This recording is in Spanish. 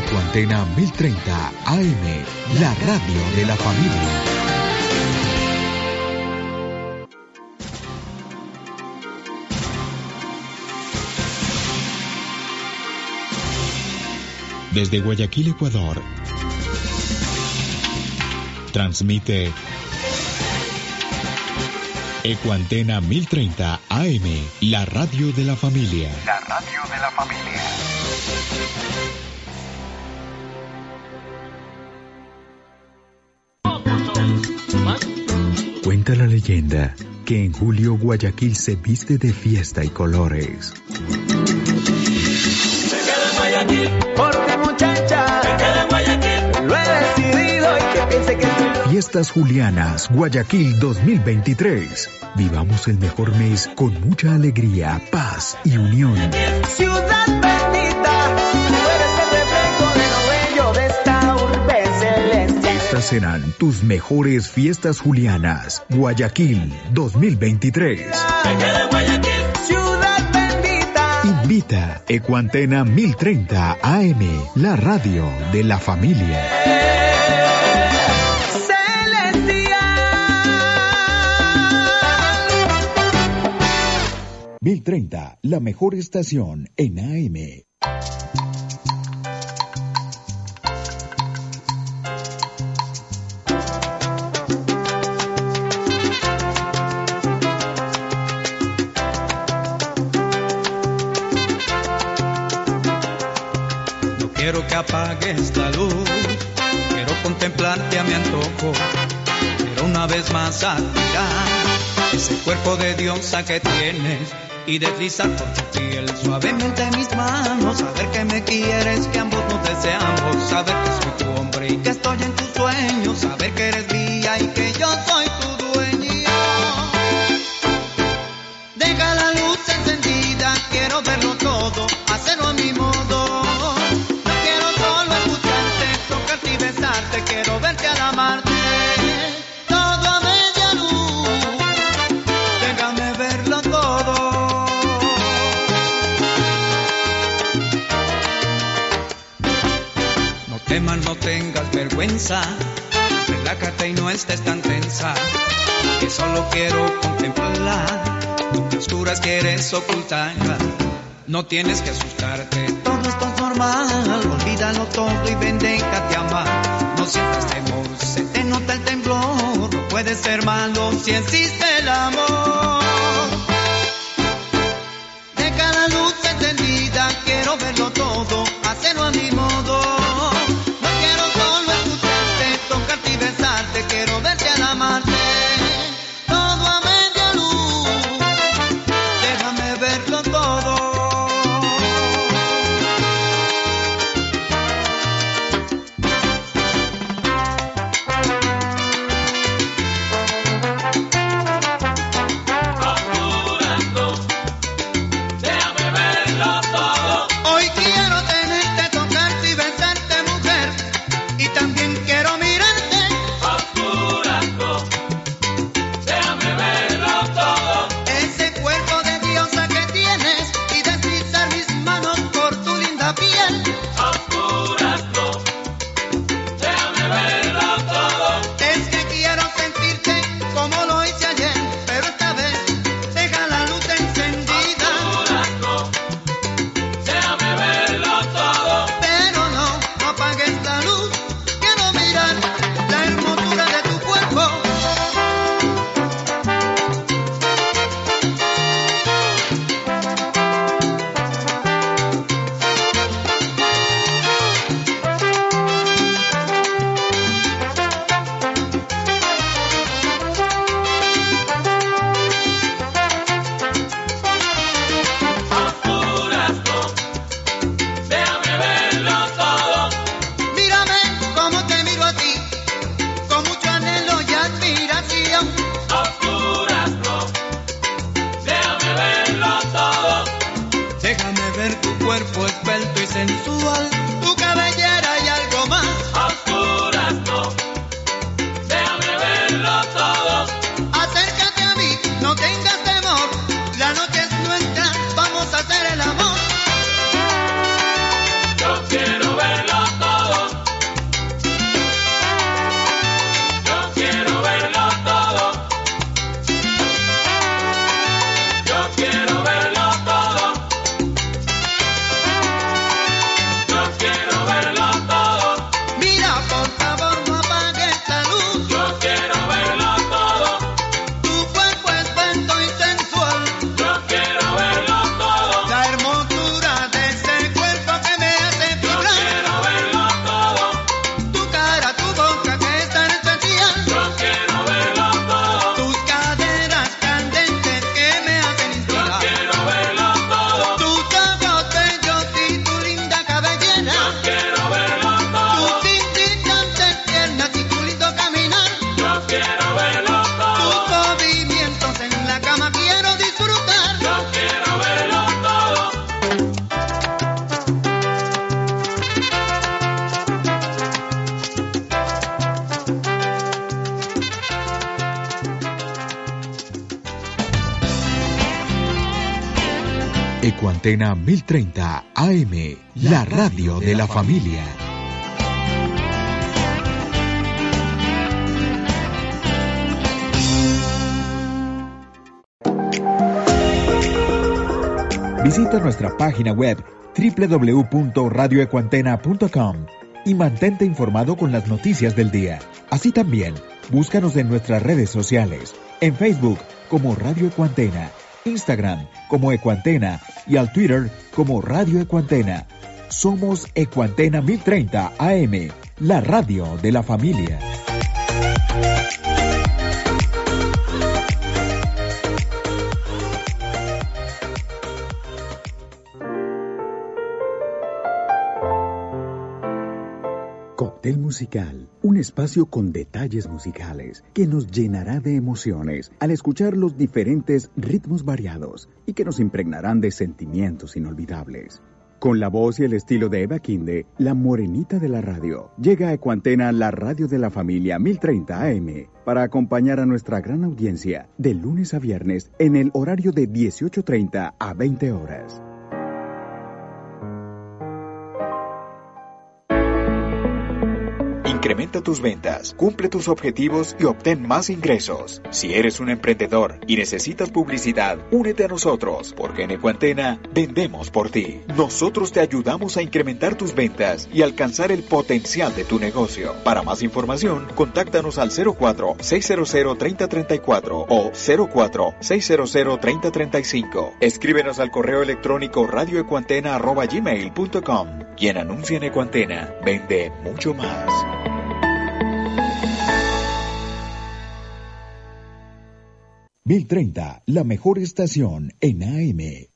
Ecuantena 1030 AM, la radio de la familia. Desde Guayaquil, Ecuador, transmite Ecuantena 1030 AM, la radio de la familia. La radio de la familia. Cuenta la leyenda que en julio Guayaquil se viste de fiesta y colores. Me quedo en Guayaquil, porque muchacha, me quedo en Guayaquil, lo he decidido y que piense que soy lo... Fiestas Julianas, Guayaquil 2023. Vivamos el mejor mes con mucha alegría, paz y unión. Ciudad bendita, tú eres el reflejo de lo bello de esta urbe celeste. Estas serán tus mejores fiestas julianas, Guayaquil 2023. Me quedo en Guayaquil, ciudad bendita. Invita Ecuantena 1030 AM, la radio de la familia. 1030, la mejor estación en AM. No quiero que apagues la luz, quiero contemplarte a mi antojo, quiero una vez más admirar ese cuerpo de diosa que tienes y deslizar por tu piel suavemente mis manos, saber que me quieres, que ambos nos deseamos, saber que soy tu hombre y que estoy en tus sueños, saber que eres mía y que yo soy tu dueño. Deja la luz encendida, quiero verlo todo, hacerlo a mi modo. No quiero solo escucharte, tocarte y besarte, quiero verte al amarte. No tengas vergüenza, relájate y no estés tan tensa, que solo quiero contemplarla, tú te oscuras quieres ocultarla, no tienes que asustarte, todo esto es normal, olvídalo todo y ven, déjate amar, no sientas temor, se te nota el temblor, no puede ser malo si existe el amor. Deja la luz encendida, quiero verlo todo, hacerlo a mi modo. Quiero verte al amarte, todo a media luz, déjame verlo todo. Procurando, déjame verlo todo. Hoy quiero tenerte, tocarte y besarte, mujer, y también quiero mirarte. Quiero verlo todo. Ecuantena 1030 AM, la radio de la familia. Visita nuestra página web www.radioecuantena.com y mantente informado con las noticias del día. Así también, búscanos en nuestras redes sociales, en Facebook como Radio Ecuantena, Instagram como Ecuantena y al Twitter como Radio Ecuantena. Somos Ecuantena 1030 AM, la radio de la familia. Cóctel Musical, un espacio con detalles musicales que nos llenará de emociones al escuchar los diferentes ritmos variados y que nos impregnarán de sentimientos inolvidables. Con la voz y el estilo de Eva Quinde, la morenita de la radio, llega a Ecuantena, la radio de la familia 1030 AM, para acompañar a nuestra gran audiencia de lunes a viernes en el horario de 18:30 a 20 horas. Incrementa tus ventas, cumple tus objetivos y obtén más ingresos. Si eres un emprendedor y necesitas publicidad, únete a nosotros, porque en Ecuantena vendemos por ti. Nosotros te ayudamos a incrementar tus ventas y alcanzar el potencial de tu negocio. Para más información, contáctanos al 04-600-3034 o 04-600-3035. Escríbenos al correo electrónico radioecuantena@gmail.com. Quien anuncia en Ecuantena vende mucho más. Mil 30, la mejor estación en AM,